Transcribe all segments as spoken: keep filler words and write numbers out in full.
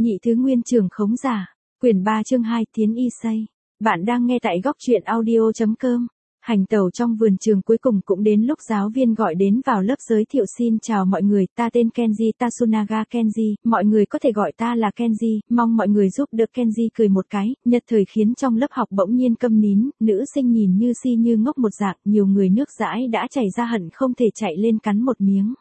Nhị thứ nguyên trường khống giả. Quyển ba chương hai Tiến y xây. Bạn đang nghe tại góc truyện audio.com. Hành tẩu trong vườn trường cuối cùng cũng đến lúc giáo viên gọi đến vào lớp giới thiệu xin chào mọi người, ta tên Kenji Tasunaga Kenji, mọi người có thể gọi ta là Kenji, mong mọi người giúp đỡ. Kenji cười một cái, nhất thời khiến trong lớp học bỗng nhiên câm nín, nữ sinh nhìn như si như ngốc một dạng, nhiều người nước dãi đã chảy ra hận không thể chạy lên cắn một miếng.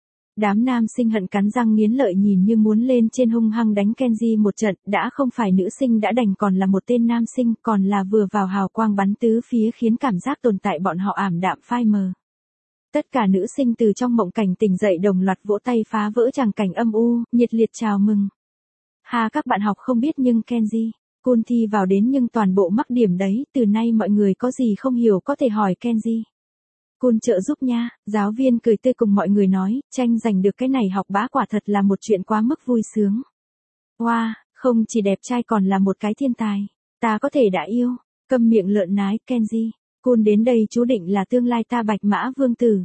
Đám nam sinh hận cắn răng nghiến lợi nhìn như muốn lên trên hung hăng đánh Kenji một trận, đã không phải nữ sinh đã đành còn là một tên nam sinh, còn là vừa vào hào quang bắn tứ phía khiến cảm giác tồn tại bọn họ ảm đạm phai mờ. Tất cả nữ sinh từ trong mộng cảnh tỉnh dậy đồng loạt vỗ tay phá vỡ tràng cảnh âm u, nhiệt liệt chào mừng. Ha, các bạn học không biết nhưng Kenji, Kun thi vào đến nhưng toàn bộ mắc điểm đấy, từ nay mọi người có gì không hiểu có thể hỏi Kenji. Kun trợ giúp nha, giáo viên cười tươi cùng mọi người nói, tranh giành được cái này học bá quả thật là một chuyện quá mức vui sướng. Wow, không chỉ đẹp trai còn là một cái thiên tài, ta có thể đã yêu, câm miệng lợn nái, Kenji, Kun đến đây chú định là tương lai ta bạch mã vương tử.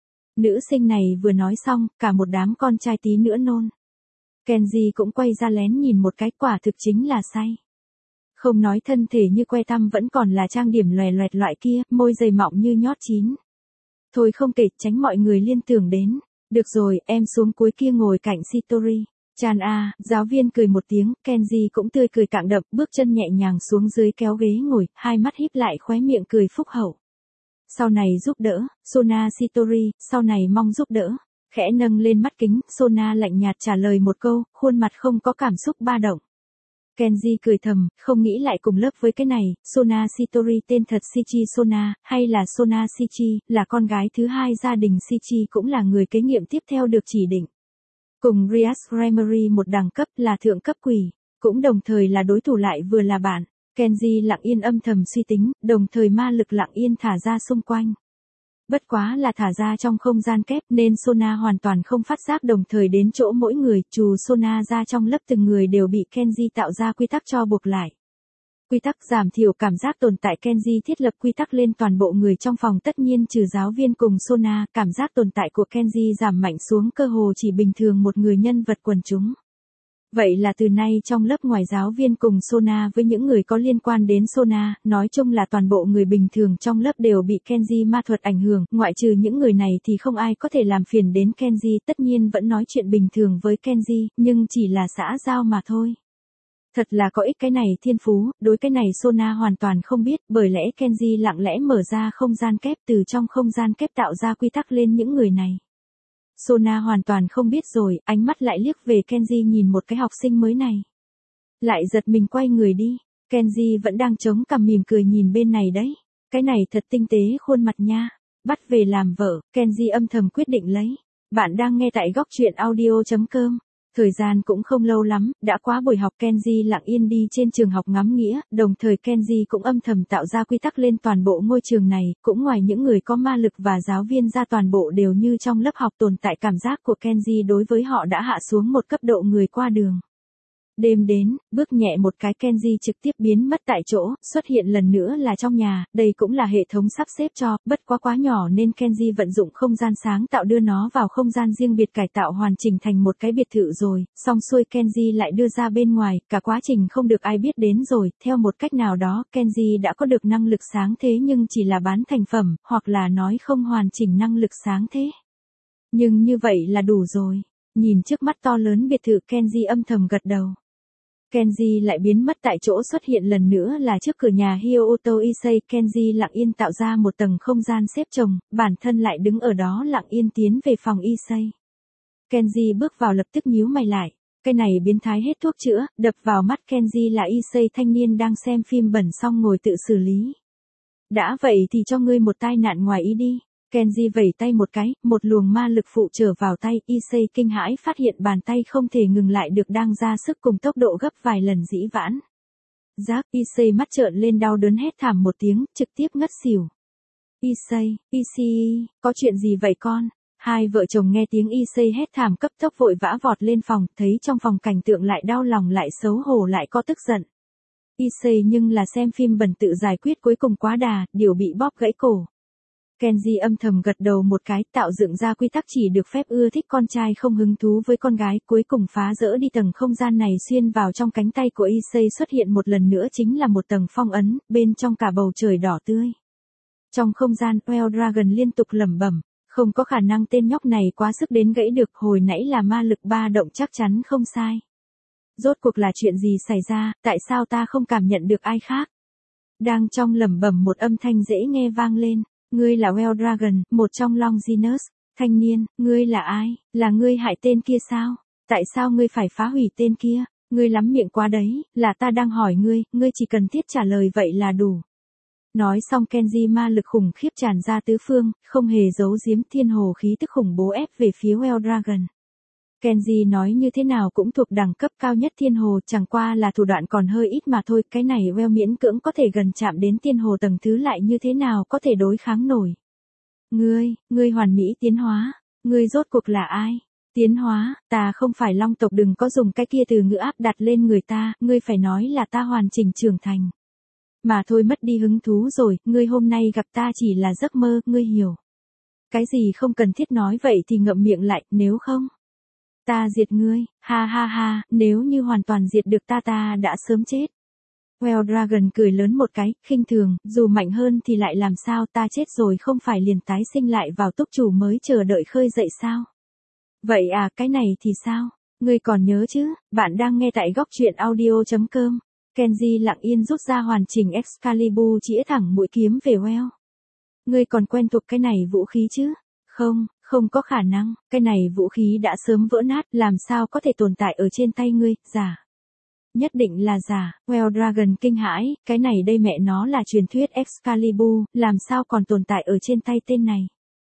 Nữ sinh này vừa nói xong, cả một đám con trai tí nữa nôn. Kenji cũng quay ra lén nhìn một cái, quả thực chính là say. Không nói thân thể như que tăm vẫn còn là trang điểm lòe loẹt loại kia, môi dày mọng như nhót chín. Thôi không kể, tránh mọi người liên tưởng đến. Được rồi, em xuống cuối kia ngồi cạnh Shitori. Chan a, giáo viên cười một tiếng, Kenji cũng tươi cười cạng đậm, bước chân nhẹ nhàng xuống dưới kéo ghế ngồi, hai mắt híp lại khóe miệng cười phúc hậu. Sau này giúp đỡ, Sona Shitori, sau này mong giúp đỡ. Khẽ nâng lên mắt kính, Sona lạnh nhạt trả lời một câu, khuôn mặt không có cảm xúc ba động. Kenji cười thầm, không nghĩ lại cùng lớp với cái này, Sona Shitori tên thật Shichi Sona, hay là Sona Shichi, là con gái thứ hai gia đình Shichi cũng là người kế nhiệm tiếp theo được chỉ định. Cùng Rias Remery một đẳng cấp là thượng cấp quỷ, cũng đồng thời là đối thủ lại vừa là bạn. Kenji lặng yên âm thầm suy tính, đồng thời ma lực lặng yên thả ra xung quanh. Bất quá là thả ra trong không gian kép nên Sona hoàn toàn không phát giác đồng thời đến chỗ mỗi người, trừ Sona ra trong lớp từng người đều bị Kenji tạo ra quy tắc cho buộc lại. Quy tắc giảm thiểu cảm giác tồn tại Kenji thiết lập quy tắc lên toàn bộ người trong phòng tất nhiên trừ giáo viên cùng Sona, cảm giác tồn tại của Kenji giảm mạnh xuống cơ hồ chỉ bình thường một người nhân vật quần chúng. Vậy là từ nay trong lớp ngoài giáo viên cùng Sona với những người có liên quan đến Sona, nói chung là toàn bộ người bình thường trong lớp đều bị Kenji ma thuật ảnh hưởng, ngoại trừ những người này thì không ai có thể làm phiền đến Kenji, tất nhiên vẫn nói chuyện bình thường với Kenji, nhưng chỉ là xã giao mà thôi. Thật là có ích cái này thiên phú, đối cái này Sona hoàn toàn không biết, bởi lẽ Kenji lặng lẽ mở ra không gian kép từ trong không gian kép tạo ra quy tắc lên những người này. Sona hoàn toàn không biết rồi, ánh mắt lại liếc về Kenji nhìn một cái học sinh mới này. Lại giật mình quay người đi, Kenji vẫn đang chống cằm mỉm cười nhìn bên này đấy. Cái này thật tinh tế khuôn mặt nha, bắt về làm vợ, Kenji âm thầm quyết định lấy. Bạn đang nghe tại góc truyện audio.com. Thời gian cũng không lâu lắm, đã qua buổi học Kenji lặng yên đi trên trường học ngắm nghĩa, đồng thời Kenji cũng âm thầm tạo ra quy tắc lên toàn bộ ngôi trường này, cũng ngoài những người có ma lực và giáo viên ra toàn bộ đều như trong lớp học tồn tại cảm giác của Kenji đối với họ đã hạ xuống một cấp độ người qua đường. Đêm đến, bước nhẹ một cái Kenji trực tiếp biến mất tại chỗ, xuất hiện lần nữa là trong nhà, đây cũng là hệ thống sắp xếp cho, bất quá quá nhỏ nên Kenji vận dụng không gian sáng tạo đưa nó vào không gian riêng biệt cải tạo hoàn chỉnh thành một cái biệt thự rồi, xong xuôi Kenji lại đưa ra bên ngoài, cả quá trình không được ai biết đến rồi, theo một cách nào đó Kenji đã có được năng lực sáng thế nhưng chỉ là bán thành phẩm, hoặc là nói không hoàn chỉnh năng lực sáng thế. Nhưng như vậy là đủ rồi, nhìn trước mắt to lớn biệt thự Kenji âm thầm gật đầu. Kenji lại biến mất tại chỗ xuất hiện lần nữa là trước cửa nhà Hyoto Issei, Kenji lặng yên tạo ra một tầng không gian xếp chồng, bản thân lại đứng ở đó lặng yên tiến về phòng Issei. Kenji bước vào lập tức nhíu mày lại, cái này biến thái hết thuốc chữa, đập vào mắt Kenji là Issei thanh niên đang xem phim bẩn xong ngồi tự xử lý. Đã vậy thì cho ngươi một tai nạn ngoài ý đi. Kenji vẩy tay một cái, một luồng ma lực phụ trở vào tay, Issei kinh hãi phát hiện bàn tay không thể ngừng lại được đang ra sức cùng tốc độ gấp vài lần dĩ vãng. Giác, Issei mắt trợn lên đau đớn hét thảm một tiếng, trực tiếp ngất xỉu. Issei, Issei, có chuyện gì vậy con? Hai vợ chồng nghe tiếng Issei hét thảm cấp tốc vội vã vọt lên phòng, thấy trong phòng cảnh tượng lại đau lòng lại xấu hổ lại có tức giận. Issei nhưng là xem phim bẩn tự giải quyết cuối cùng quá đà, điều bị bóp gãy cổ. Kenji âm thầm gật đầu một cái, tạo dựng ra quy tắc chỉ được phép ưa thích con trai không hứng thú với con gái, cuối cùng phá rỡ đi tầng không gian này. Xuyên vào trong cánh tay của Issei xuất hiện một lần nữa chính là một tầng phong ấn, bên trong cả bầu trời đỏ tươi. Trong không gian, Well Dragon liên tục lẩm bẩm, không có khả năng tên nhóc này quá sức đến gãy được, hồi nãy là ma lực ba động chắc chắn không sai. Rốt cuộc là chuyện gì xảy ra, tại sao ta không cảm nhận được ai khác? Đang trong lẩm bẩm một âm thanh dễ nghe vang lên, ngươi là Well Dragon, một trong Longinus, thanh niên, ngươi là ai, là ngươi hại tên kia sao? Tại sao ngươi phải phá hủy tên kia? Ngươi lắm miệng quá đấy, là ta đang hỏi ngươi, ngươi chỉ cần thiết trả lời vậy là đủ. Nói xong Kenji ma lực khủng khiếp tràn ra tứ phương, không hề giấu giếm, thiên hồ khí tức khủng bố ép về phía Well Dragon. Kenji nói như thế nào cũng thuộc đẳng cấp cao nhất thiên hồ, chẳng qua là thủ đoạn còn hơi ít mà thôi, cái này Well miễn cưỡng có thể gần chạm đến thiên hồ tầng thứ, lại như thế nào có thể đối kháng nổi. Ngươi, ngươi hoàn mỹ tiến hóa, ngươi rốt cuộc là ai? Tiến hóa, ta không phải long tộc, đừng có dùng cái kia từ ngữ áp đặt lên người ta, ngươi phải nói là ta hoàn chỉnh trưởng thành. Mà thôi, mất đi hứng thú rồi, ngươi hôm nay gặp ta chỉ là giấc mơ, ngươi hiểu. Cái gì không cần thiết nói vậy thì ngậm miệng lại, nếu không. Ta diệt ngươi, ha ha ha, nếu như hoàn toàn diệt được ta ta đã sớm chết. Well Dragon cười lớn một cái, khinh thường, dù mạnh hơn thì lại làm sao, ta chết rồi không phải liền tái sinh lại vào túc chủ mới chờ đợi khơi dậy sao? Vậy à, cái này thì sao? Ngươi còn nhớ chứ, bạn đang nghe tại góc truyện audio chấm com. Kenji lặng yên rút ra hoàn chỉnh Excalibur chĩa thẳng mũi kiếm về Well. Ngươi còn quen thuộc cái này vũ khí chứ? Không, không có khả năng, cái này vũ khí đã sớm vỡ nát, làm sao có thể tồn tại ở trên tay ngươi, giả. Nhất định là giả, Well Dragon kinh hãi, cái này đây mẹ nó là truyền thuyết Excalibur, làm sao còn tồn tại ở trên tay tên này.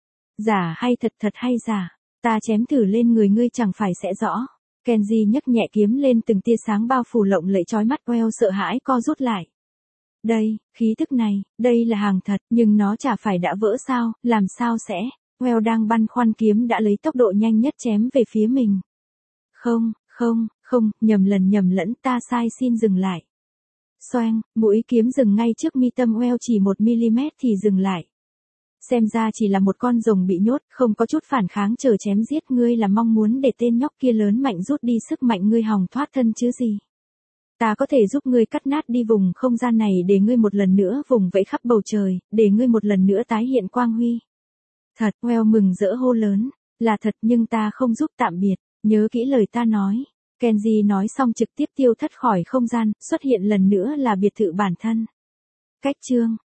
Giả hay thật, thật hay giả, ta chém thử lên người ngươi chẳng phải sẽ rõ. Kenji nhấc nhẹ kiếm lên, từng tia sáng bao phủ lộng lẫy chói mắt. Well sợ hãi co rút lại. Đây, khí thức này, đây là hàng thật, nhưng nó chả phải đã vỡ sao, làm sao sẽ? Well đang băn khoăn, kiếm đã lấy tốc độ nhanh nhất chém về phía mình. Không, không, không, nhầm lần nhầm lẫn, ta sai, xin dừng lại. Xoang, mũi kiếm dừng ngay trước mi tâm Well, chỉ một mi-li-mét thì dừng lại. Xem ra chỉ là một con rồng bị nhốt, không có chút phản kháng chờ chém giết. Ngươi là mong muốn để tên nhóc kia lớn mạnh rút đi sức mạnh ngươi hòng thoát thân chứ gì. Ta có thể giúp ngươi cắt nát đi vùng không gian này để ngươi một lần nữa vùng vẫy khắp bầu trời, để ngươi một lần nữa tái hiện quang huy. Thật, Well mừng rỡ hô lớn, là thật, nhưng ta không giúp, tạm biệt, nhớ kỹ lời ta nói. Kenji nói xong trực tiếp tiêu thất khỏi không gian, xuất hiện lần nữa là biệt thự bản thân. Cách chương